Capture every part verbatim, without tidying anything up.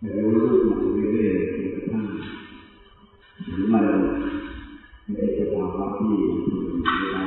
แต่รู้รู้มันเรื่อยๆจนกระทั่งหรือมันเป็นสภาวะที่ถูกไม่ได้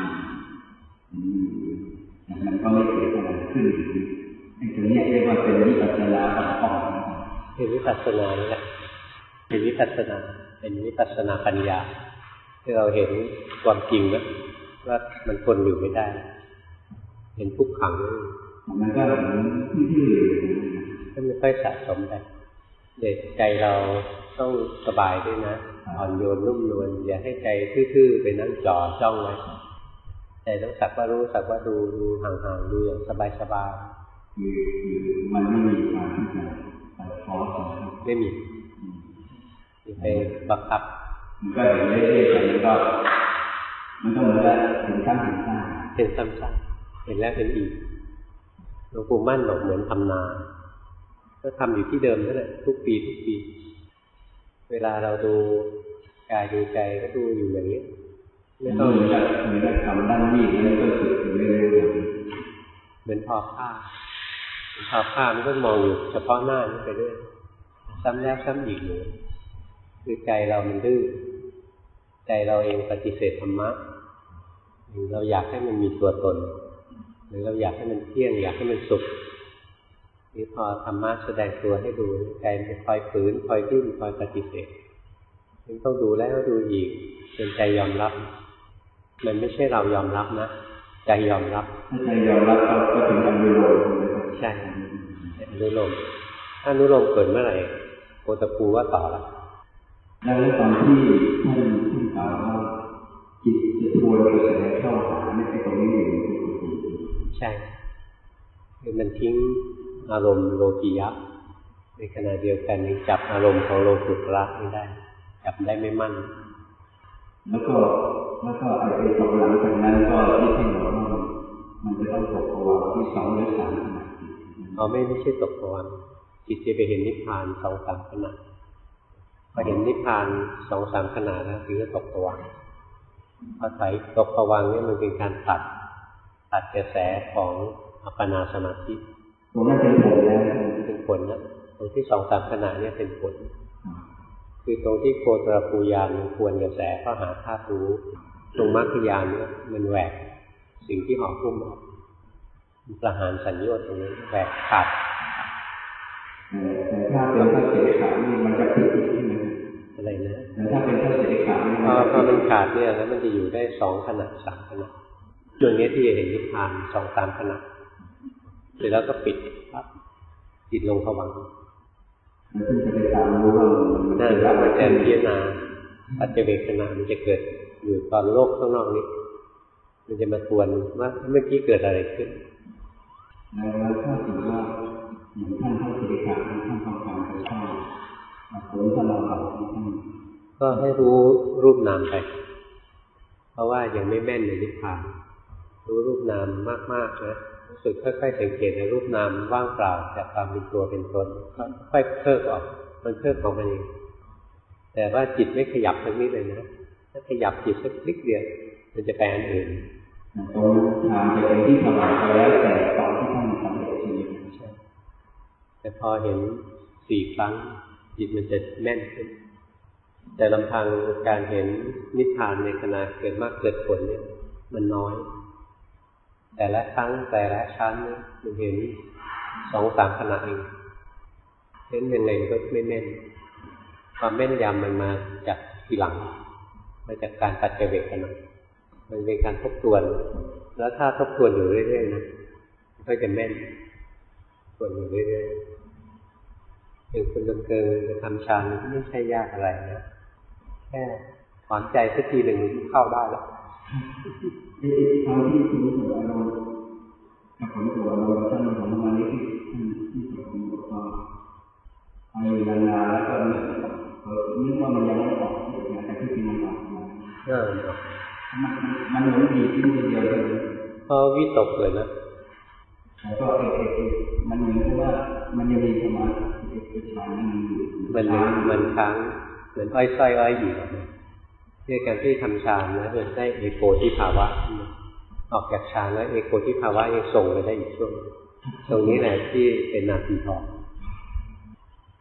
แต่มันก็ไม่เกิดอะไรขึ้นไอ้ตรงนี้เรียกว่าเป็นวิปัสสนาอ่อนๆเป็นวิปัสสนานี่แหละเป็นวิปัสสนาเป็นวิปัสสนาปัญญาที่เราเห็นความจริงนะว่ามันทนอยู่ไม่ได้เห็นทุกขังมันก็เหมือนที่ก็ไม่ค่อยสะสมไปเด็กใจเราต้องสบายด้วยนะอ่อนโยนนุ่มนวลอย่าให้ใจทื่อๆไปนั่งจ่อจ้องไว้ใจต้องสักว่ารู้สักว่าดูดูห่างๆดูอย่างสบายๆคือคือมันไม่มีการที่จะตัดพ้อไม่มีไปบังคับมันก็เห็นเรื่อยๆแต่มันก็มันก็เหมือนกับเห็นซ้ำเห็นซ้ำเห็นซ้ำๆเห็นแล้วเห็นอีกหลวงปู่มั่นบอกเหมือนทำนาก็ทำอยู่ที่เดิมนั่นแหละทุกปีทุกปีเวลาเราดูกายดูใจก็ดูอยู่อย่างนี้ไม่ต้องเหมือนกับเหมือนกับทำด้านนี้แล้วก็ฝึกไปเรื่อยๆเหมือนทอผ้าทอผ้ามันก็มองอยู่เฉพาะหน้านี่ไปเรื่อยซ้ำแล้วซ้ำอีกเลยคือใจเรามันดื้อใจเราเองปฏิเสธธรรมะเราอยากให้มันมีตัวตนหรือเราอยากให้มันเที่ยงอยากให้มันสุขนี่พอธรรมะแสดงตัวให้ดูใจมันจะคอยฝืนคอยดิ้นคอยปฏิเสธมันต้องดูแล้วดูอีกจนใจยอมรับมันไม่ใช่เรายอมรับนะใจยอมรับถ้าใจยอมรับก็ถึงอนุโลมใช่อนุโลมถ้าอนุโลมเกิดเมื่อไหร่โอตปูว่าต่อละแล้วตอนที่ท่านท่านกล่าวว่าจิตจะทวนกระแสเข้าหาไม่ใช่ตรงนี้อยู่ใช่คือมันทิ้งอารมณ์โลกียะในขณะเดียวกันยังจับอารมณ์ของโลกุตระไม่ได้จับได้ไม่มั่นแล้วก็แล้วก็ไอ้ตรงหลังจากนั้นก็ที่ท่านบอกว่ามันจะต้องตกภวังค์ที่สองหรือสามขณะเอาไม่ไม่ใช่ตกภวังค์จิตจะไปเห็นนิพพานสองสามขณะพอเห็นนิพพานสองสามขณะแล้วถึงจะตกภวังค์พอใส่ตกภวังค์เนี่ยมันเป็นการตัดตัดกระแสของอัปปนาสมาธิตรงนั้นเป็นผลแล้วเป็นผลนะตรงที่สองสามขณะเนี่ยเป็นผลคือตรงที่โคตรภูญาณมันควรกระแสเข้าหาธาตุรู้ตรงมรรคญาณเนี่ยมันแหวกสิ่งที่ห่อหุ้มออกมันประหารสัญญาตรงนี้แหวกขาดแต่ถ้าเป็นพระเสขะนี่มันจะผิดที่ไหนอะไรนะแต่ถ้าเป็นพระเสขะนี่พอพอมันขาดเนี่ยแล้วมันจะอยู่ได้สองขณะสามขณะจนนี้ที่จะเห็นนิพพานสองสามขณะเสร็จแล้วก็ปิดครับจิตลงภวังค์แล้วที่จะไปตามรู้ว่ามันนั่นแหละมันจะพิจารณาปัจเจเวคขณะมันจะเกิดอยู่ตอนโลกข้างนอกนี้มันจะมาทวนว่าเมื่อกี้เกิดอะไรขึ้นแล้วถ้าถือว่าเหมือนท่านพระเสขะท่านต้องการจะเข้าผลสมาบัติของท่านก็ให้รู้รูปนามไปเพราะว่ายังไม่แม่นในนิพพานรู้รูปนามมากๆนะรู้สึกค่อยๆสังเกตในรูปนามว่างเปล่าจากความเป็นตัวเป็นตนค่อยๆเพิกออกมันเพิกของมันเองแต่ว่าจิตไม่ขยับสักนิดเลยนะถ้าขยับจิตสักนิดเดียวมันจะไปอันอื่นตรงทางจะเป็นที่สบายไปแล้วแต่ตอนที่ท่านทำเองใช่แต่พอเห็นสี่ครั้งจิตมันจะแม่นขึ้นแต่ลำพังการเห็นนิพพานในขณะเกิดมากเกิดผลเนี่ยมันน้อยแต่ละครั้งแต่ละชั้นมันเห็นสองสามขณะเองเห็นยังไงมันก็ไม่แม่นความแม่นยำมันมาจากทีหลังมาจากการปัจเจเวคขณะมันเป็นการทบทวนแล้วถ้าทบทวนอยู่เรื่อยๆนะก็จะแม่นทวนอยู่เรื่อยๆอย่างคุณดำเกิงจะทำฌานไม่ใช่ยากอะไรนะแค่ถอนใจสักทีหนึ่งเข้าได้แล้วที่ทางที่คุณสอนเราถ้าผมสอนเราท่านของมานี้ที่ที่ผมบอกว่าไอ้นานๆแล้วก็เออนึกว่ามันยังไม่ออกแต่ที่จริงมันออกมาเออมันมันเหมือนดีที่เดียวกันพอวิตกเลยนะแต่ก็เอเอมันเหมือนว่ามันยังมีสมาธิเป็นฌานนั่นอยู่มันมันค้างเหมือนอ้อยส้อยอ้อยอยู่ด้วยการที่ทำฌานนะมันได้เอโกทิภาวะออกจากฌานแล้วเอโกทิภาวะยังส่งไปได้อีกช่วงตรงนี้แหละที่เป็นนาทีทอง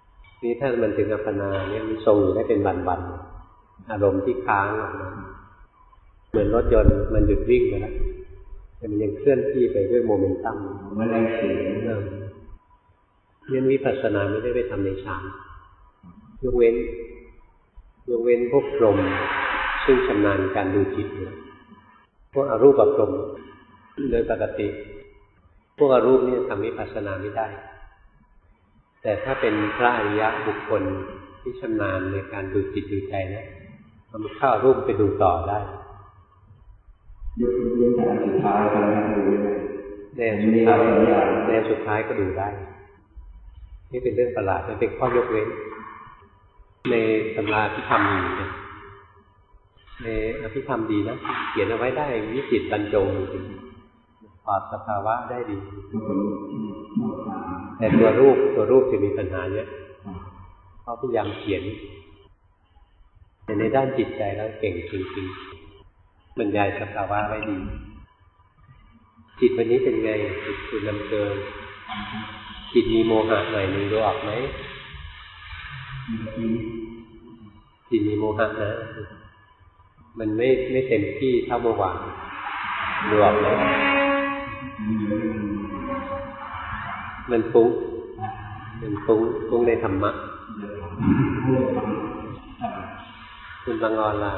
นี่ถ้ามันถึงอัปปนาเนี่ยมันทรงอยู่ได้เป็นวันๆอารมณ์ที่ค้างออกมาเหมือนรถยนต์มันหยุดวิ่งไปแล้วแต่มันยังเคลื่อนที่ไปด้วยโมเมนตัมมันแรงเสียงเริ่มเรื่องวิปัสสนาไม่ได้ไปทำในฌานยกเว้นยกเว้นพวกพรหมซึ่งชำนาญการดูจิตเนี่ยพวกอรูปพรหมโดยปกติพวกอรูปนี่ทำวิปัสสนาไม่ได้แต่ถ้าเป็นพระอริยะบุคคลที่ชำนาญในการดูจิตดูใจนะทำเข้ารูปไปดูต่อได้ยกเว้นแต่สุดท้ายก็ได้ดูแนวสุดท้ายแนวสุดท้ายก็ดูได้นี่เป็นเรื่องประหลาดมันเป็นข้อยกเว้นในตำราที่ทำอยู่เนี่ยในอภิธรรมดีนะเขียนเอาไว้ได้วิจิตรบรรจงจริงปราบสภาวะได้ดีแต่ตัวรูปตัวรูปจะมีปัญหาเยอะเขาพยายามเขียนแต่ในด้านจิตใจแล้วเก่งจริงๆบรรยายสภาวะไว้ดีจิตวันนี้เป็นไงจิตคุณนำเกินจิตมีโมหะหน่อยหนึ่งดูออกไหมจิตมีโมหะนะมันไม่ไม่เต็มที่เท่าเมื่อวานดูออกไหมมันฟุ้งมันฟุ้งฟุ้งในธรรมะคุณบางออนล่ะ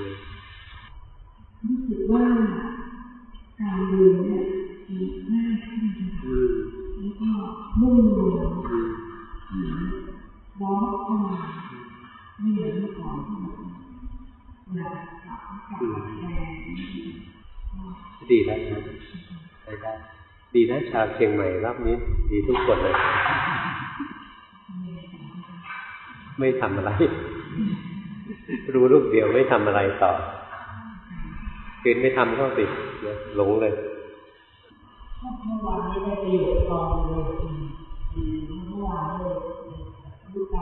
รู้สึกว่าการดูเนี่ยง่ายขึ้นแล้วก็นุ่มนวลร้อนเข้ามาไม่เหมือนเมื่อก่อนที่แบบอยากกลับกลับแรงดีแล้วนะได้ได้ดีนะชาวเชียงใหม่รอบนี้ดีทุกคนเลยไม่ทำอะไรรู้ลูกเดียวไม่ทำอะไรต่อคืนไม่ทำก็ติดหลงเลยเมื่อวานนี้ได้ประโยชน์ตอนเลยเมื่อวานเลยดูใจ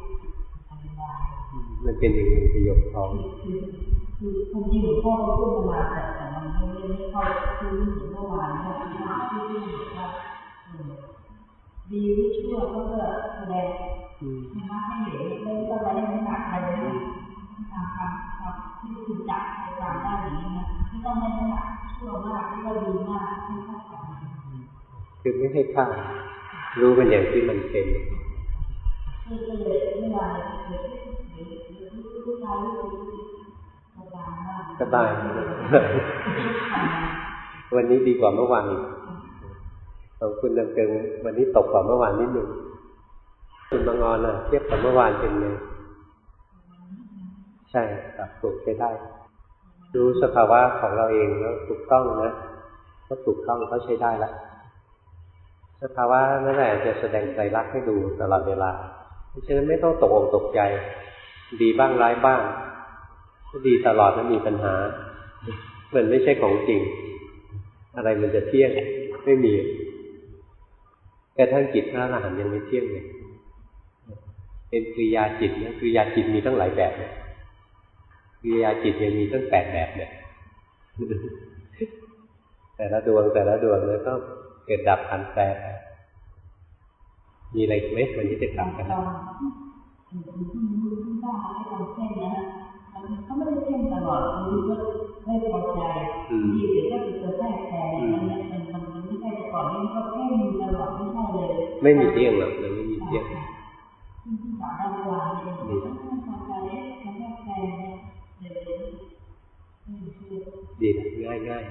มันเป็นอย่างนี้ประโยชน์ทองคือคนที่หลวงพ่อเขาพูดมาแต่แต่มันไม่ได้ไม่เข้าคือเมื่อวานเนี่ยที่ว่าที่ที่ว่าดีหรือชั่วก็จะแสดงมาให้เห็นไม่ต้องอะไรน้ำหนักอะไรเลยทางการที่คุณจับในการได้อย่างนี้นะไม่ต้องให้น้ำหนักชั่วมากไม่ต้องดีมากไม่ต้องต่ำคือไม่ให้ค่ารู้เป็นอย่างที่มันเป็นคือเลยเมื่อวานเลยรู้ใจรู้สบายวันนี้ดีกว่าเมื่อวานอีกของคุณดำเกิงวันนี้ตกกว่าเมื่อวานนิดหนึ่งคุณบางออนน่ะเทียบกับเมื่อวานเป็นไงใช่ครับถูกใช้ได้รู้สภาวะของเราเองแล้วถูกต้องนะก็ถูกต้องก็ใช้ได้ละสภาวะนั่นแหละจะแสดงใจรักให้ดูตลอดเวลาเพราะฉะนั้นไม่ต้องตกอกตกใจดีบ้างร้ายบ้างดีตลอดมันมีปัญหามันไม่ใช่ของจริงอะไรมันจะเที่ยงไม่มีกระทั่งจิตพระอรหันต์ยังไม่เที่ยงเลยเป็นกิริยาจิตนะกิริยาจิตมีตั้งหลายแบบเนี่ยกิริยาจิตยังมีตั้งแปดแบบเนี่ยแต่ละดวงแต่ละดวงเนี่ยก็เกิดดับผันแปรมีอะไรไหมวันนี้จะกลับกันแล้วเขาไม่ได้เพ่งตลอดคือก็ไม่พอใจที่เดี๋ยวก็จะแทรกแซงมันมันมันไม่ใช่แต่ก่อนนี่ก็เพ่งตลอดไม่ใช่เลยไม่มีเที่ยงหรอกมันไม่มีเที่ยงที่สอนได้เวลาเนี่ยต้องพอใจมันแทรกแซงเนี่ยดีง่ายง่าย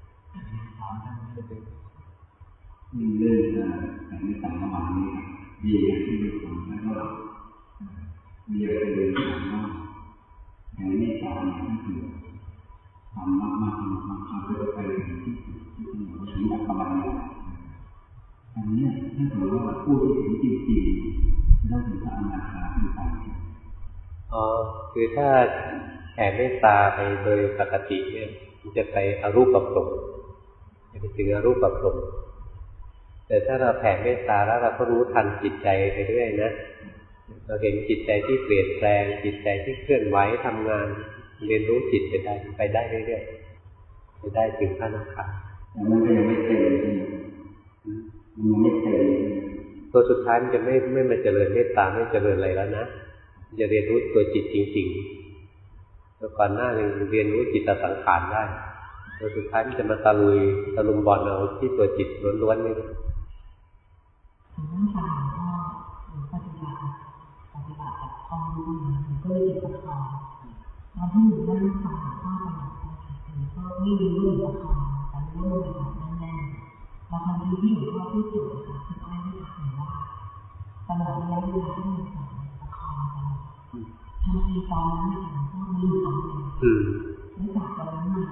เรื่องแต่ในต่างประมาณนี้ดีอย่างที่เราทำแล้วก็มีอะไรเรื่องถามว่าอย่างนี้ตามนั่นคือทำมากมากมากๆเพื่อไปถึงที่สุดที่ถึงอัปปนาอันนี้ถ้าเกิดว่าพูดถึงจริงๆต้องถึงพระอนาคามีการอ๋อคือถ้าแผ่เมตตาไปโดยปกติเนี่ยมันจะไปอรูปพรหมจะไปถึงอรูปพรหมแต่ถ้าเราแผ่เมตตาแล้วเราก็รู้ทันจิตใจไปเรื่อยนะเราเห็นจิตใจที่เปลี่ยนแปลงจิตใจที่เคลื่อนไหวทำงานเรียนรู้จิตไปได้ไปได้เรื่อยๆไปได้ถึงขั้นอนาคาแต่มันก็ยังไม่เต็มมันไม่เต็มตัวสุดท้ายมันจะไม่ไม่มาเจริญเมตตาไม่เจริญอะไรแล้วนะจะเรียนรู้ตัวจิตจริงๆตัวก่อนหน้ายังเรียนรู้จิตสังขารได้ตัวสุดท้ายมันจะมาตะลุยตะลุมบอลเอาที่ตัวจิตล้วนๆนี่ผมต้องการก็ปฏิบัติปฏิบัติกับความรู้มันก็เลยประคองตอนที่หนูนั่งฟังข้าวไปหนูก็ไม่รู้เรื่องประคองแต่รู้เรื่องแบบแน่นๆพอทันทีที่หนูเข้าที่จุดค่ะคืออ้อยไม่ถามว่าตลอดระยะเวลาที่หนูสอนประคองตลอดทันทีตอนนั้นหนูก็มีความรู้ไม่จากตอนนั้นมา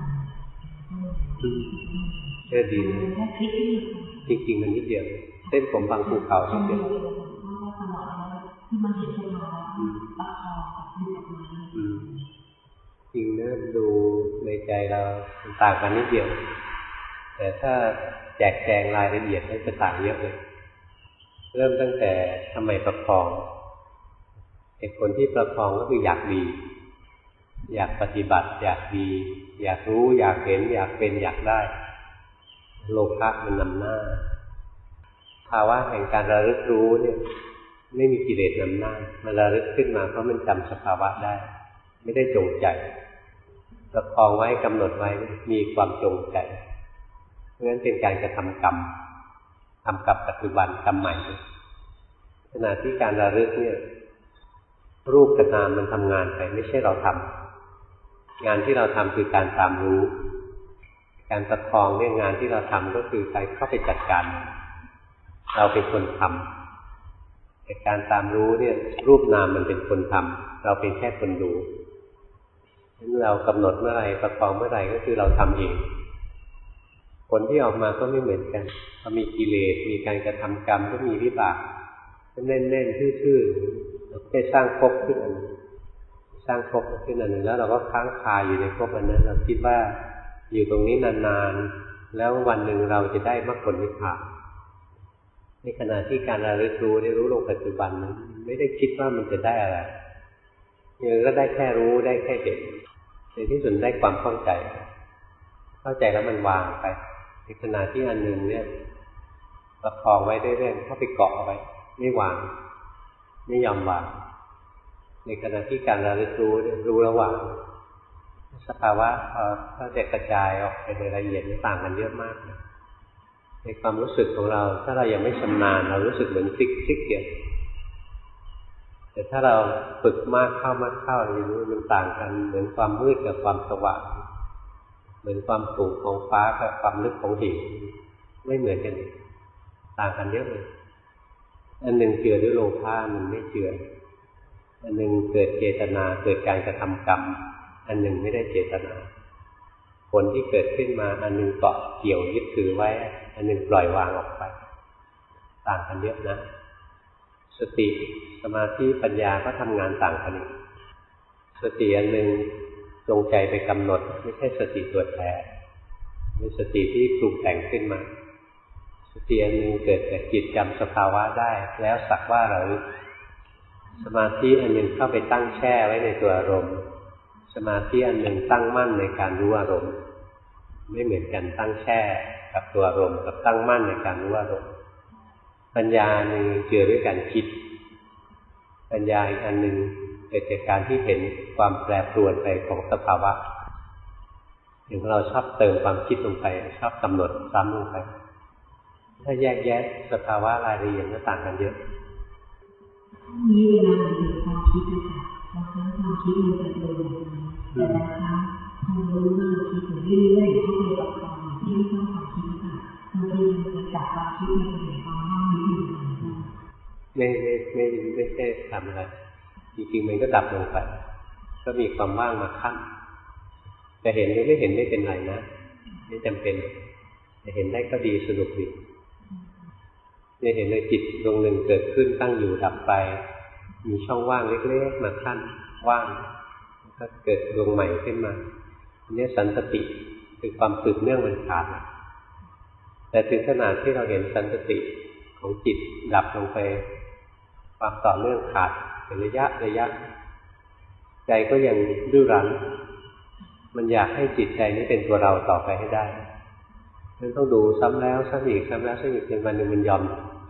แค่ดีจริงๆมันนิดเดียวเส้นผมบางภูเขานิดเดียวที่มันเห็นขึ้นมาประคองกับดูออกมาจริงนะดูในใจเราต่างกันนิดเดียวแต่ถ้าแจกแจงรายละเอียดจะต่างเยอะเลยเริ่มตั้งแต่ทำไมประคองเหตุผลที่ประคองก็คืออยากดีอยากปฏิบัติอยากดีอยากรู้อยากเห็นอยากเป็นอยากได้โลภะมันนำหน้าภาวะแห่งการระลึกรู้เนี่ยไม่มีกิเลสนำหน้ามันระลึกขึ้นมาเพราะมันจำสภาวะได้ไม่ได้จงใจประคองไว้กำหนดไว้มีความจงใจเพราะฉะนั้นเป็นการกระทำกรรมทำกับปัจจุบันกรรมใหม่ขณะที่การระลึกเนี่ยรูปกับนามมันทำงานไปไม่ใช่เราทำงานที่เราทำคือการตามรู้การประคองเนี่ยงานที่เราทำก็คือการเข้าไปจัดการเราเป็นคนทำแต่การตามรู้เนี่ยรูปนามมันเป็นคนทำเราเป็นแค่คนดูฉะนั้นเรากำหนดเมื่อไรประคองเมื่อไรก็คือเราทำเองผลที่ออกมาก็ไม่เหมือนกันพอมีกิเลสมีการกระทำกรรมก็มีวิบากแน่นๆทื่อๆเราแค่สร้างภพขึ้นอันนึงสร้างภพขึ้นอันนึงแล้วเราก็ค้างคาอยู่ในภพอันนั้นเราคิดว่าอยู่ตรงนี้นานๆแล้ววันหนึ่งเราจะได้มรรคผลนิพพานในขณะที่การระลึกรู้ได้รู้ลงปัจจุบันนั้นไม่ได้คิดว่ามันจะได้อะไรยังก็ได้แค่รู้ได้แค่เห็นในที่สุดได้ความเข้าใจเข้าใจแล้วมันวางไปในขณะที่อันหนึ่งเนี่ยประคองไว้เรื่อยๆเข้าไปเกาะเอาไว้ไม่วางไม่ยอมวางในขณะที่การระลึกรู้รู้ระหว่างสภาวะก็จะกระจายออกไปในรายละเอียดต่างกันเยอะมากในความรู้สึกของเราถ้าเรายังไม่ชำนาญเรารู้สึกเหมือนคลิกคลิกเดียวแต่ถ้าเราฝึกมากเข้ามากเข้าอย่างนี้มันต่างกันเหมือนความมืดกับความสว่างเหมือนความสูงของฟ้ากับความลึกของหินไม่เหมือนกันต่างกันเยอะเลยอันหนึ่งเจือด้วยโลภะมันไม่เจืออันหนึ่งเกิดเจตนาเกิดการกระทำกรรมอันหนึ่งไม่ได้เจตนาผลที่เกิดขึ้นมาอันหนึ่งเกาะเกี่ยวยึดถือไว้อันหนึ่งปล่อยวางออกไปต่างกันเยอะนะสติสมาธิปัญญาก็ทำงานต่างกันสติอันหนึ่งจงใจไปกำหนดไม่ใช่สติตัวแท้เป็นสติที่ปรุงแต่งขึ้นมาสติอันหนึ่งเกิดจากจิตจำสภาวะได้แล้วสักว่าเราสมาธิอันหนึ่งเข้าไปตั้งแช่ไว้ในตัวอารมณ์สมาธิอันหนึ่งตั้งมั่นในการรู้อารมณ์ไม่เหมือนกันตั้งแช่กับตัวอารมณ์กับตั้งมั่นในการรู้อารมณ์ปัญญาหนึ่งเจือด้วยการคิดปัญญาอีกอันหนึ่งเกิดจากการที่เห็นความแปรปรวนไปของสภาวะอย่างเราชอบเติมความคิดลงไปชอบกำหนดซ้ำลงไปถ้าแยกแยะสภาวะรายละเอียดก็ต่างกันเยอะนี้เวลาเราเห็นความคิดนะคะบางครั้งความคิดมันจะโดนแต่บางครั้งพอรู้ว่าเราคิดถึงเรื่อยๆที่เป็นประคองที่ไม่ต้องความคิดค่ะบางทีมันจะจับความคิดมันจะเห็นความว่างนิดหนึ่งไม่ไม่ไม่ไม่ใช่ทำอะไรจริงๆมันก็ดับลงไปก็มีความว่างมาขั้นจะเห็นหรือไม่เห็นไม่เป็นไรนะไม่จำเป็นจะเห็นได้ก็ดีสนุกดีจะเห็นเลยจิตดวงหนึ่งเกิดขึ้นตั้งอยู่ดับไปมีช่องว่างเล็กๆมาขั้นว่างก็เกิดดวงใหม่ขึ้นมาอันนี้สันตติคือความสืบเนื่องมันขาดแต่ถึงขนาดที่เราเห็นสันตติของจิตดับลงไปความต่อเนื่องขาดเป็นระยะระยะใจก็ยังดื้อรั้นมันอยากให้จิตใจนี้เป็นตัวเราต่อไปให้ได้มันต้องดูซ้ำแล้วซ้ำอีกซ้ำแล้วซ้ำอีกจนวันหนึ่งมันยอม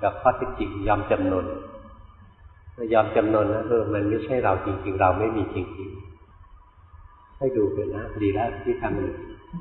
กับข้อเท็จจริงยอมจำนนยอมจำนนนะเออมันไม่ใช่เราจริงๆเราไม่มีจริงๆให้ดูไปนะดีแล้วที่ทำอยู่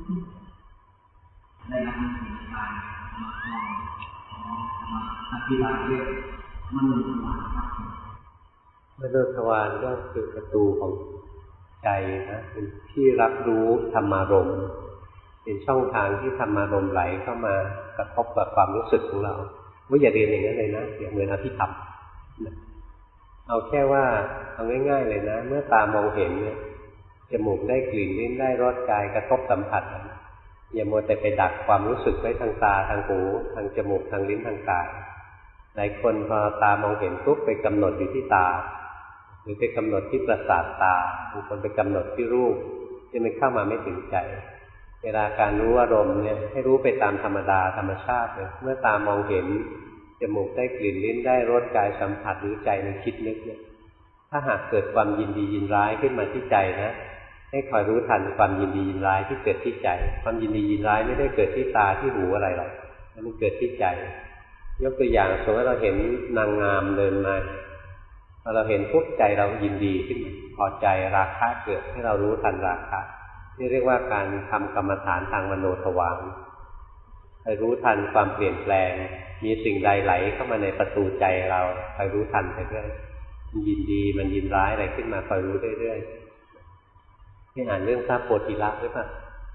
ได้รับการศึกษามามาอธิบายเรื่องมโนทวารครับมโนทวารก็คือประตูของใจนะเป็นที่รับรู้ธรรมารมณ์เป็นช่องทางที่ธรรมารมณ์ไหลเข้ามากระทบกับความรู้สึกของเราไม่อย่าเรียนอย่างนั้นเลยนะอย่าเหมือนอภิธรรมเอาแค่ว่าเอาง่ายๆเลยนะเมื่อตามองเห็นเนี่ยจมูกได้กลิ่นลิ้นได้รสกายกระทบสัมผัสอย่ามัวแต่ไปดักความรู้สึกไว้ทางตาทางหูทางจมูกทางลิ้นทางกายหลายคนพอตามองเห็นปุ๊บไปกำหนดอยู่ที่ตาหรือไปกำหนดที่ประสาทตาบางคนไปกำหนดที่รูปจะไม่เข้ามาไม่ถึงใจเวลาการรู้อารมณ์เนี่ยให้รู้ไปตามธรรมดาธรรมชาติเลยเมื่อตามองเห็นจมูกได้กลิ่นลิ้นได้รสกายสัมผัสหรือใจมันคิดนึกเนี่ยถ้าหากเกิดความยินดียินร้ายขึ้นมาที่ใจนะให้คอยรู้ทันความยินดียินร้ายที่เกิดที่ใจความยินดียินร้ายไม่ได้เกิดที่ตาที่หูอะไรหรอกมันเกิดที่ใจยกตัวอย่างสมมติว่าเราเห็นนางงามเดินมาพอเราเห็นปุ๊บใจเรายินดีขึ้นพอใจราคะเกิดให้เรารู้ทันราคะนี่เรียกว่าการทำกรรมฐานทางมโนทวารไปรู้ทันความเปลี่ยนแปลงมีสิ่งใดไหลเข้ามาในประตูใจเราคอยรู้ทันไปเรื่อยมันยินดีมันยินร้ายอะไรขึ้นมาคอยรู้เรื่อยๆที่อ่านเรื่องพระโพธิละหรือเปล่า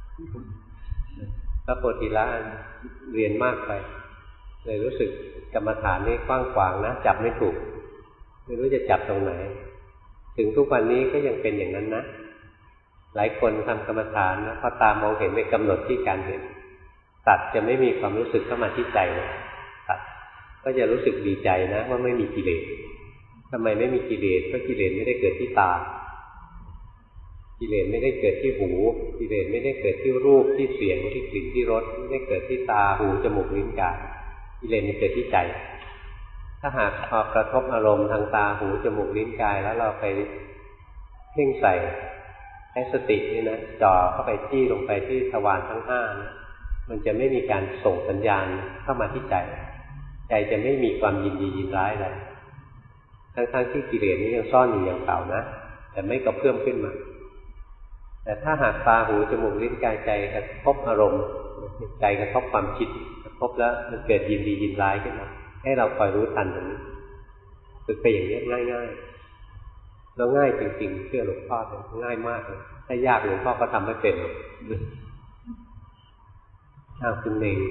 พระโพธิละเรียนมากไปเลยรู้สึกกรรมฐานนี่กว้างขวางนะจับไม่ถูกไม่รู้จะจับตรงไหนถึงทุกวันนี้ก็ยังเป็นอย่างนั้นนะหลายคนทำกรรมฐานนะพอตามองเห็นไปกำหนดที่การเห็นตัดจะไม่มีความรู้สึกเข้ามาที่ใจเลยตัดก็จะรู้สึกดีใจนะว่าไม่มีกิเลสทำไมไม่มีกิเลสเพราะกิเลสไม่ได้เกิดที่ตากิเลสไม่ได้เกิดที่หูกิเลสไม่ได้เกิดที่รูปที่เสียงที่กลิ่นที่รสไม่ได้เกิดที่ตาหูจมูกลิ้นกายกิเลสมันเกิดที่ใจถ้าหากพอกระทบอารมณ์ทางตาหูจมูกลิ้นกายแล้วเราไปเพ่งใส่ให้สตินี่นะจ่อเข้าไปจี้ลงไปที่ทวารทั้งห้านะมันจะไม่มีการส่งสัญญาณเข้ามาที่ใจใจจะไม่มีความยินดียินร้ายอะไรทั้งๆที่กิเลสนี้ยังซ่อนอยู่อย่างเก่านะแต่ไม่กระเพื่อมขึ้นมาแต่ถ้าหากตาหูจมูกลิ้นกายใจกระทบอารมณ์ใจกระทบความคิดกระทบแล้วมันเกิดยินดียินร้ายขึ้นมาให้เราคอยรู้ทันตรงนี้ฝึกไปอย่างนี้ง่ายๆแล้วง่ายจริงๆเชื่อหลวงพ่อเลยง่ายมากเลยถ้ายากหลวงพ่อก็ทำไม่เป็นอ้าวคุณเอง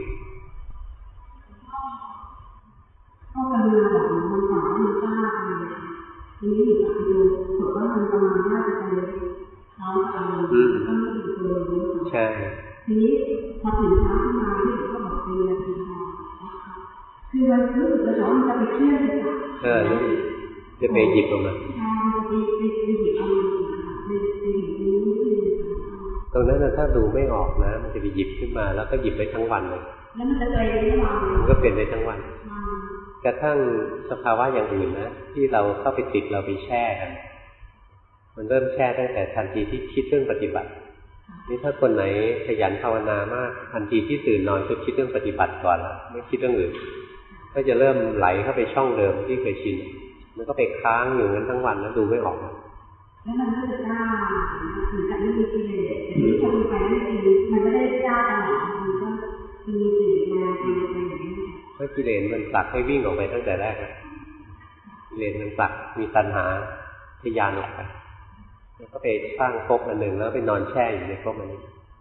พ่อกำลังบอกมันสอนมันกล้าไปทีนี้อยู่กับดูผมว่ามันประมาณน่าจะไปเขาทำก็ไม่ถึงตัวรู้ใช่ทีนี้พอถึงเช้าขึ้นมาที่ผมก็บอกเป็นนาทีทองคือเรารู้สึกว่ามันจะไปเคลื่อนไปกับเออจะไปหยิบออกมาใช่จะไปไปหยิบเอามาไปไปหยิบนี้ตรงนั้นถ้าดูไม่ออกนะมันจะไปหยิบขึ้นมาแล้วก็หยิบไปทั้งวันเลยแล้วมันจะไปได้ทั้งวันมันก็เป็นได้ทั้งวันกระทั่งสภาวะอย่างอื่นนะที่เราเข้าไปติดเราไปแช่กันมันเริ่มแช่ตั้งแต่ทันทีที่คิดเรื่องปฏิบัตินี่ถ้าคนไหนขยันภาวนามากทันทีที่ตื่นนอนก็คิดเรื่องปฏิบัติก่อนแล้วไม่คิดเรื่องอื่นก็จะเริ่มไหลเข้าไปช่องเดิมที่เคยชินมันก็ไปค้างอยู่นั้นทั้งวันแล้วดูไม่ออกแล้วมันก็จะกล้าเหมือนกับไม่มีกิเลสแต่ที่คนไปไม่มีมันไม่ได้กล้าตลอดมันก็มีกิเลสมาเป็นไปอย่างนี้เพราะกิเลสมันผลักให้วิ่งออกไปตั้งแต่แรกแล้วกิเลสมันผลักมีตัณหาทะยานออกไปแล้วก็ไปสร้างภพอันหนึ่งแล้วไปนอนแช่อยู่ในภพอันนี้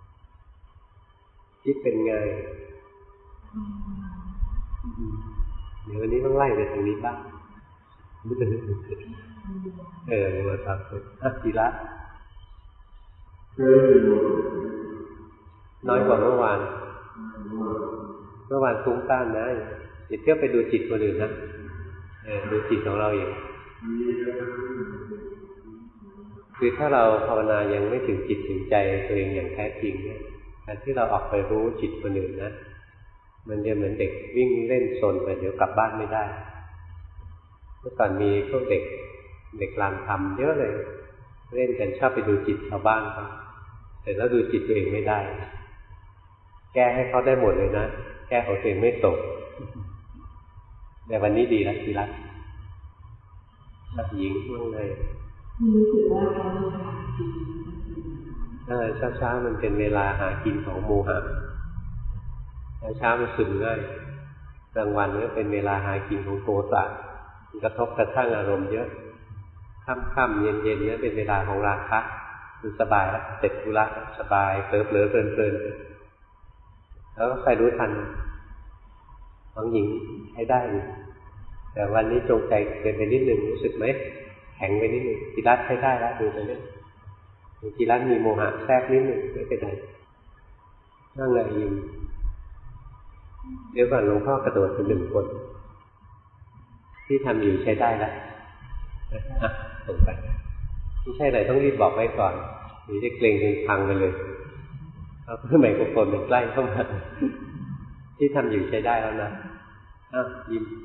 คิดเป็นไงเดี๋ยววันนี้ต้องไล่ไปทางนี้บ้างเออมาตัดสุดอ่ะทีละน้อยกว่าเมื่อวานเมื่อวานฟุ้งซ่านนะอย่าเที่ยวไปดูจิตคนอื่นนะเออดูจิตของเราเองคือถ้าเราภาวนายังไม่ถึงจิตถึงใจตัวเองอย่างแท้จริงเนี่ยการที่เราออกไปรู้จิตคนอื่นนะมันจะเหมือนเด็กวิ่งเล่นโซนไปเดี๋ยวกลับบ้านไม่ได้เมื่อก่อนมีพวกเด็กเด็กลานทำเยอะเลยเล่นกันชอบไปดูจิตชาวบ้านเขาแต่แล้วดูจิตตัวเองไม่ได้แก้ให้เขาได้หมดเลยนะแก้ของตัวเองไม่ตกแต่วันนี้ดีแล้วดีแล้วรับหญิงว่างเลยรู้สึกว่าเขาไม่หากินเออเช้าๆมันเป็นเวลาหากินของโมหะเช้าๆมันซึมง่ายกลางวันก็เป็นเวลาหากินของโทสะมันกระทบกระทั่งอารมณ์เยอะค่ำๆเย็นๆเนี่ยเป็นเวลาของราคะมันสบายแล้วเสร็จธุระสบายเผลอๆเพลินๆแล้วก็ใครรู้ทันของหญิงให้ได้แต่วันนี้จงใจเกินไปนิดนึงรู้สึกไหมแข็งไปนิดนึงจิรัตใช้ได้แล้วดูไปเนี่ยจิรัตมีโมหะแทรกนิดนึงไม่เป็นไรนั่งเลยยิงเดี๋ยวก่อนหลวงพ่อกระโดดไปหนึ่งคนที่ทำอยู่ใช้ได้แล้วอ่ะส่งไปไม่ใช่อะไรต้องรีบบอกไว้ก่อนหรือจะเกรงจนพังไปเลยเอาเพื่อไมโครโฟนมันใกล้เข้ามาที่ทำอยู่ใช้ได้แล้วนะอ้าวยิ้ม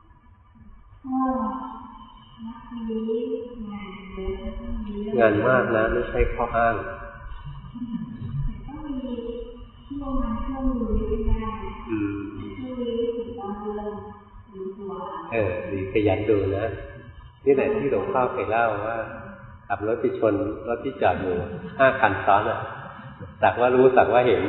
งานมากนะไม่ใช่ข้ออ้างอืมเออดีขยันดูนะนี่แหละที่หลวงพ่อเคยเล่าว่าขับรถไปชนรถที่จอดอยู่ห้าคันซ้อนอ่ะสักว่ารู้สักว่าเห็น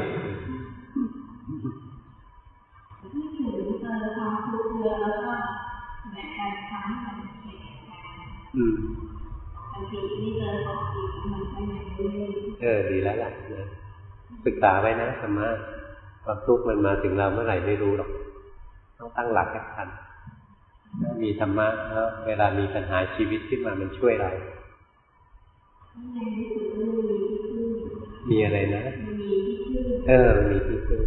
อืมเออดีแล้วล่ะนะศึกษาไว้นะธรรมะความทุกข์มันมาถึงเราเมื่อไหร่ไม่รู้หรอกต้องตั้งหลักให้ทันถ้ามีธรรมะแล้วเวลามีปัญหาชีวิตขึ้นมามันช่วยเรามีอะไรนะเออมีที่พึ่ง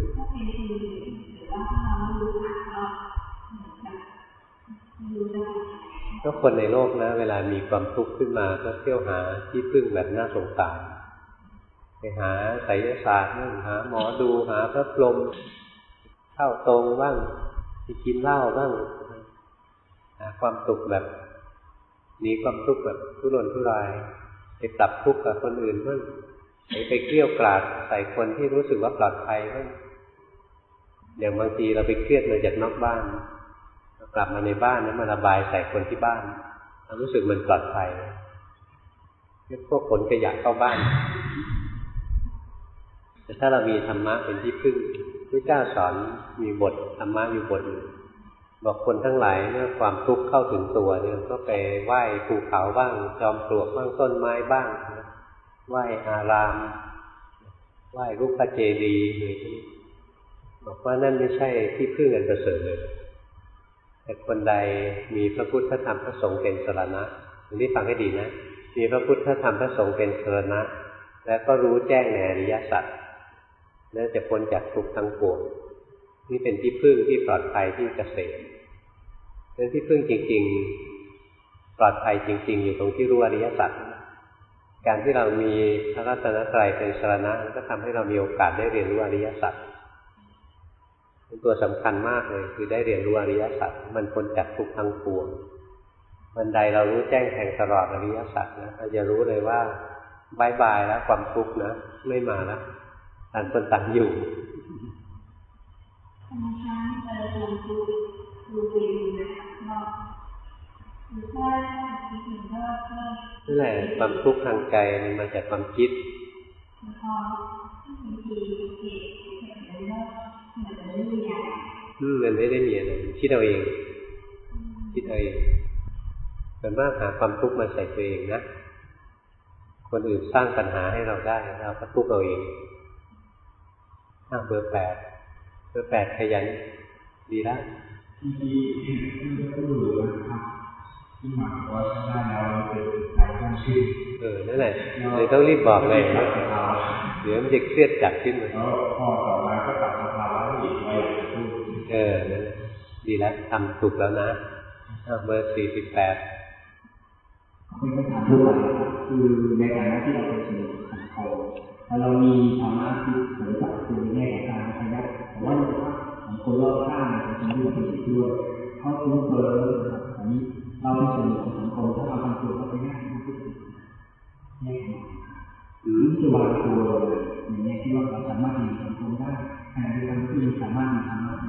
ก็คนในโลกนะเวลามีความทุกข์ขึ้นมาก็เที่ยวหาที่พึ่งแบบน่าสงสารไปหาไสยศาสตร์บ้างหาหมอดูหาพระพรหมเข้าตรงบ้างไปกินเหล้าบ้างหาความสุขแบบหนีความทุกข์แบบทุรนทุรายไปปรับทุกข์กับคนอื่นบ้างไปไปเกลี้ยกล่อมใส่คนที่รู้สึกว่าปลอดภัยบ้างอย่างบางทีเราไปเครียดมาจากนอกบ้านกลับมาในบ้านนั้นมาระบายใส่คนที่บ้านเรารู้สึกมันปลอดภัยพวกขนขยะเข้าบ้านแต่ถ้าเรามีธรรมะเป็นที่พึ่งพระเจ้าสอนมีบทธรรมะอยู่บทหนึ่งบอกคนทั้งหลายเมื่อความทุกข์เข้าถึงตัวเนี่ยก็ไปไหว้ภูเขาบ้างจอมปลวกบ้างต้นไม้บ้างไหว้อารามไหว้รูปเจดีย์อะไรพวกนี้บอกว่านั่นไม่ใช่ที่พึ่งอันประเสริฐเลยแต่คนใดมีพระพุทธธรรมพระสงฆ์เป็นสรณะอันนี้ฟังให้ดีนะมีพระพุทธธรรมพระสงฆ์เป็นสรณะแล้วก็รู้แจ้งในอริยสัจแล้วจะพ้นจากทุกข์ทั้งปวงนี่เป็นที่พึ่งที่ปลอดภัยที่เกษมเป็นที่พึ่งจริงๆปลอดภัยจริงๆอยู่ตรงที่รู้อริยสัจการที่เรามีพระรัตนตรัยเป็นสรณะก็ทำให้เรามีโอกาสได้เรียนรู้อริยสัจเป็นตัวสำคัญมากเลยคือได้เรียนรู้อริยสัจมันพ้นจากทุกข์ทั้งปวงวันใดเรารู้แจ้งแทงตลอดอริยสัจนะเราจะรู้เลยว่าบายบายแล้วความทุกข์นะไม่มาแล้วต่างคนต่างอยู่นั่นแหละความทุกข์ทางใจมันมาจากความคิดอืมมันไม่ได้มีอะไรคิดเอาเองคิดเอาเองส่วนมากหาความทุกข์มาใส่ตัวเองนะคนอื่นสร้างปัญหาให้เราได้เราก็ทุกข์เอาเองอ่ะเบอร์แปดเบอร์แปดขยันดีแล้วที่ที่ที่ก็รู้นะครับที่หมายว่าถ้าได้แล้วเราเป็นใจตั้งชื่อเออนั่นแหละเลยต้องรีบบอกเลยเดี๋ยวมันจะเครียดจัดขึ้นเลยแล้วพอต่อมาก็ตัดสภาวะอีกไปเออนั่นดีแล้วทำถูกแล้วนะเบอร์สี่สิบแปดเป็นคำถามทั่วไปคือในฐานะที่เราเป็นสื่อสังคมถ้าเรามีธรรมะที่เผยแผ่คือแง่การพยัญชนะแต่ว่าในภาพของคนรอบข้างของคนที่เราเป็นอยู่ด้วยเขาคุ้นเคยนะครับอันนี้เราเป็นส่วนหนึ่งของสังคมถ้าเราทำตัวเราไปง่ายที่สุดแง่หรือจะวางตัวอย่างนี้ที่ว่าเราสามารถมีสังคมได้ขณะเดียวกันที่สามารถมีธรรมะ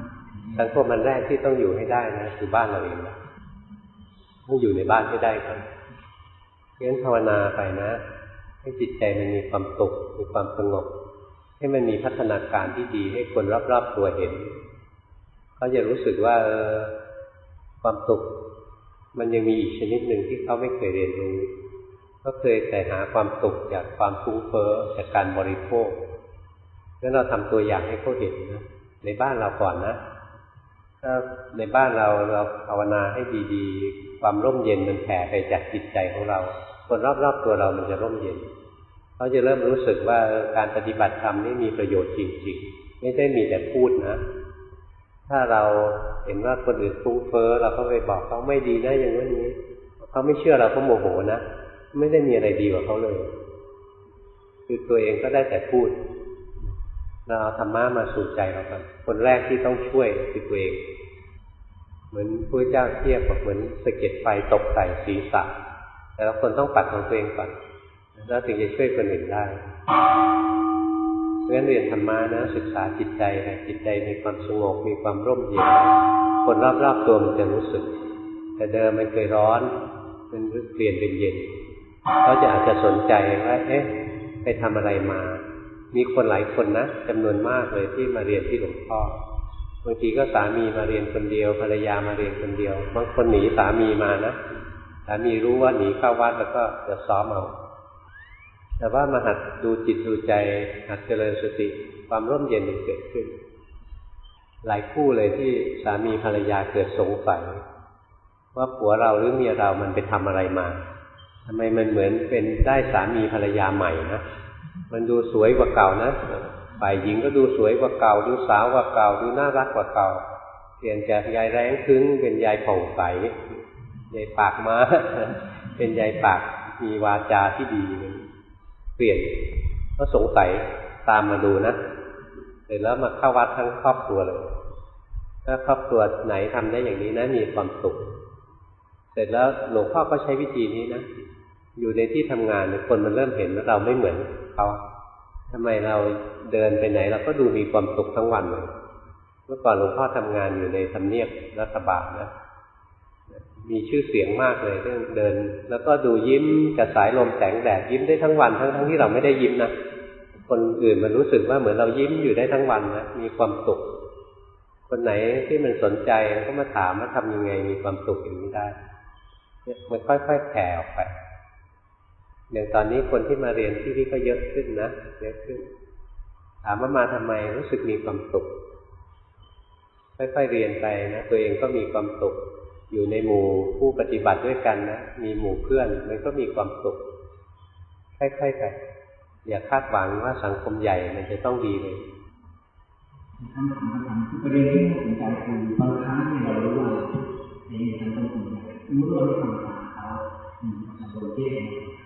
สังคมมันแรกที่ต้องอยู่ให้ได้นะคือบ้านเราเองนะต้องอยู่ในบ้านให้ได้ก่อนงั้นภาวนาไปนะให้จิตใจมันมีความสุขมีความสงบให้มันมีพัฒนาการที่ดีให้คนรอบๆตัวเห็นเขาจะรู้สึกว่าเออความสุขมันยังมีอีกชนิดหนึ่งที่เขาไม่เคยเรียนรู้ก็เคยแต่หาความสุขจากความฟุ้งเฟ้อจากการบริโภคแล้วเราทำตัวอย่างให้เขาเห็นนะในบ้านเราก่อนนะถ้าในบ้านเราเราภาวนาให้ดีๆความร่มเย็นมันแผ่ไปจากจิตใจของเราคนรอบๆตัวเรามันจะร่มเย็นเขาจะเริ่มรู้สึกว่าการปฏิบัติธรรมนี่มีประโยชน์จริงๆไม่ได้มีแต่พูดนะถ้าเราเห็นว่าคนอื่นฟุ้งเฟ้อเราก็ไปบอกเขาไม่ดีนะอย่างนี้เขาไม่เชื่อเราก็โมโหนะไม่ได้มีอะไรดีกว่าเขาเลยคือตัวเองก็ได้แต่พูดเราเอาธรรมะมาสู่ใจเราก่อนคนแรกที่ต้องช่วยคือตัวเองเหมือนพระเจ้าเทียบกับเหมือนสะเก็ดไฟตกใส่ศีรษะแต่ละคนต้องปัดของตัวเองก่อนแล้วถึงจะช่วยคนอื่นได้เพราะฉะนั้นเรียนธรรมะนะศึกษาจิตใจนะจิตใจมีความสงบมีความร่มเย็นคนรอบๆตัวมันจะรู้สึกแต่เดิมมันเคยร้อนมันเปลี่ยนเป็นเย็นเขาจะอาจจะสนใจว่าเอ๊ะไปทำอะไรมามีคนหลายคนนะจำนวนมากเลยที่มาเรียนที่หลวงพ่อบางทีก็สามีมาเรียนคนเดียวภรรยามาเรียนคนเดียวบางคนหนีสามีมานะสามีรู้ว่าหนีเข้าวัดแล้วก็จะซ้อมเอาแต่ว่ามาหัดดูจิตดูใจหัดเจริญสติความร่มเย็นมันเกิดขึ้นหลายคู่เลยที่สามีภรรยาเกิดสงสัยว่าผัวเราหรือเมียเรามันไปทำอะไรมาทำไมมันเหมือนเป็นได้สามีภรรยาใหม่นะมันดูสวยกว่าเก่านะฝ่ายหญิงก็ดูสวยกว่าเก่าดูสาวกว่าเก่าดูน่ารักกว่าเก่าเปลี่ยนจากยายแร้งคึ้งเป็นยายผ่องใสยายปากม้าเป็นยายปากมีวาจาที่ดีเปลี่ยนก็สงสัยตามมาดูนะเสร็จแล้วมาเข้าวัดทั้งครอบครัวเลยถ้าครอบครัวไหนทำได้อย่างนี้นะมีความสุขเสร็จแล้วหลวงพ่อก็ใช้วิธีนี้นะอยู่ในที่ทำงานคนมันเริ่มเห็นว่าเราไม่เหมือนเขาทำไมเราเดินไปไหนเราก็ดูมีความสุขทั้งวันเลยเมื่อก่อนหลวงพ่อทำงานอยู่ในทำเนียบรัฐบาลนะมีชื่อเสียงมากเลยเรื่องเดินแล้วก็ดูยิ้มกับสายลมแสงแดดยิ้มได้ทั้งวันทั้งทั้งที่เราไม่ได้ยิ้มนะคนอื่นมันรู้สึกว่าเหมือนเรายิ้มอยู่ได้ทั้งวันนะมีความสุขคนไหนที่มันสนใจก็มาถามว่าทำยังไงมีความสุขอย่างนี้ได้มันค่อยๆแผ่ออกไปอย่างตอนนี้คนที่มาเรียนที่นี่ก็เยอะขึ้นนะเยอะขึ้นถามว่ามาทำไมรู้สึกมีความสุขค่อยๆเรียนไปนะตัวเองก็มีความสุขอยู่ในหมู่ผู้ปฏิบัติด้วยกันนะมีหมู่เพื่อนมันก็มีความสุขค่อยๆไปอย่าคาดหวังว่าสังคมใหญ่มันจะต้องดีเลยคำถามคำถามคือประเด็นที่น่าสนใจคือบางครั้งที่เรารู้ว่าในสังคมใหญ่รู้ว่าเราทำตามเขาอืมสังคมเจ๊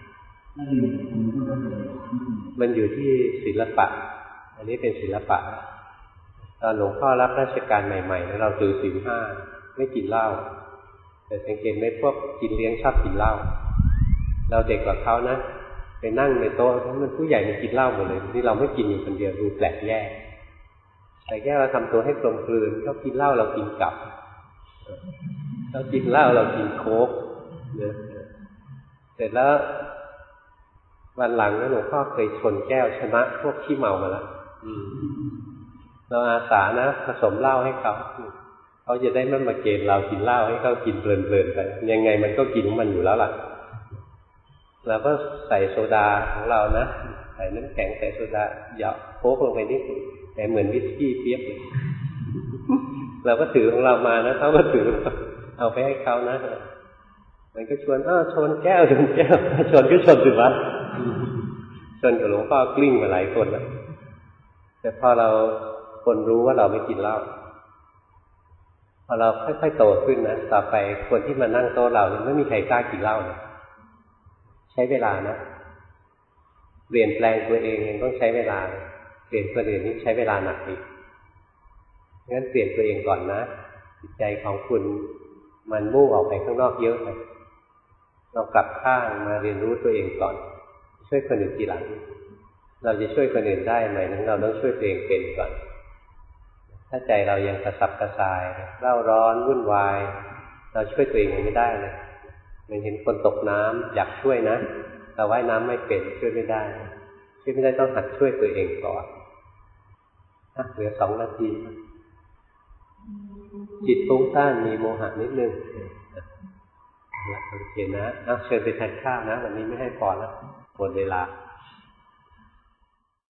มันอยู่ที่ศิลปะอันนี้เป็นศิลปะตอนหลวงพ่อรับราชการใหม่ๆเราถือศีลห้าไม่กินเหล้าแต่สังเกตไหมพวกกินเลี้ยงชอบกินเหล้าเราเด็กกว่าเขานะไปนั่งในโต๊ะมันผู้ใหญ่มันกินเหล้าหมดเลยที่เราไม่กินอยู่คนเดียวดูแปลกแยกแต่แค่เราทำตัวให้กลมกลืนเขากินเหล้าเรากินกลับเขากินเหล้าเรากินโค้กเนี่ยเสร็จแล้ววันหลังนะหลวงพ่อเคยชนแก้วชนะพวกขี้เมามาแล้วเราอาสานะผสมเหล้าให้เขาเขาจะได้ไม่มาเกณฑ์เรากินเหล้าให้เขากินเพลินๆไปยังไงมันก็กินของมันอยู่แล้วล่ะเราก็ใส่โซดาของเรานะใส่น้ำแข็งใส่โซดาหยอดโค้กลงไปนิดแต่เหมือนวิสกี้เปี๊ยกเลยเราก็ถือของเรามานะเขาก็ถือเอาไปให้เขานะมันก็ชวนอ้าวชนแก้วชนแก้วชนก็ชนสิวะชนกับหลวงพ่อกลิ้งมาหลายคนแล้วแต่พอเราคนรู้ว่าเราไม่กินเหล้าพอเราค่อยๆโตขึ้นนะต่อไปคนที่มานั่งโต๊ะเราเนี่ยไม่มีใครกล้ากินเหล้าเลยใช้เวลานะเปลี่ยนแปลงตัวเองต้องใช้เวลาเปลี่ยนคนอื่นนี่ใช้เวลาหนักอีกงั้นเปลี่ยนตัวเองก่อนนะจิตใจของคุณมันมุ่งออกไปข้างนอกเยอะไปเรากลับข้างมาเรียนรู้ตัวเองก่อนช่วยคนอื่นทีหลังเราจะช่วยคนอื่นได้ไหมนั้นเราต้องช่วยตัวเองเป็นก่อนถ้าใจเรายังกระสับกระส่ายเร่าร้อนวุ่นวายเราช่วยตัวเองไม่ได้เลยมันเห็นคนตกน้ำอยากช่วยนะแต่ว่ายน้ำไม่เป็นช่วยไม่ได้ช่วยไม่ได้ต้องหัดช่วยตัวเองก่อนเหลือสองนาทีจิตฟุ้งซ่านมีโมหะนิดนึงโอเคนะเอาเชิญไปทานข้าวนะวันนี้ไม่ให้พอแล้วหมดเวลา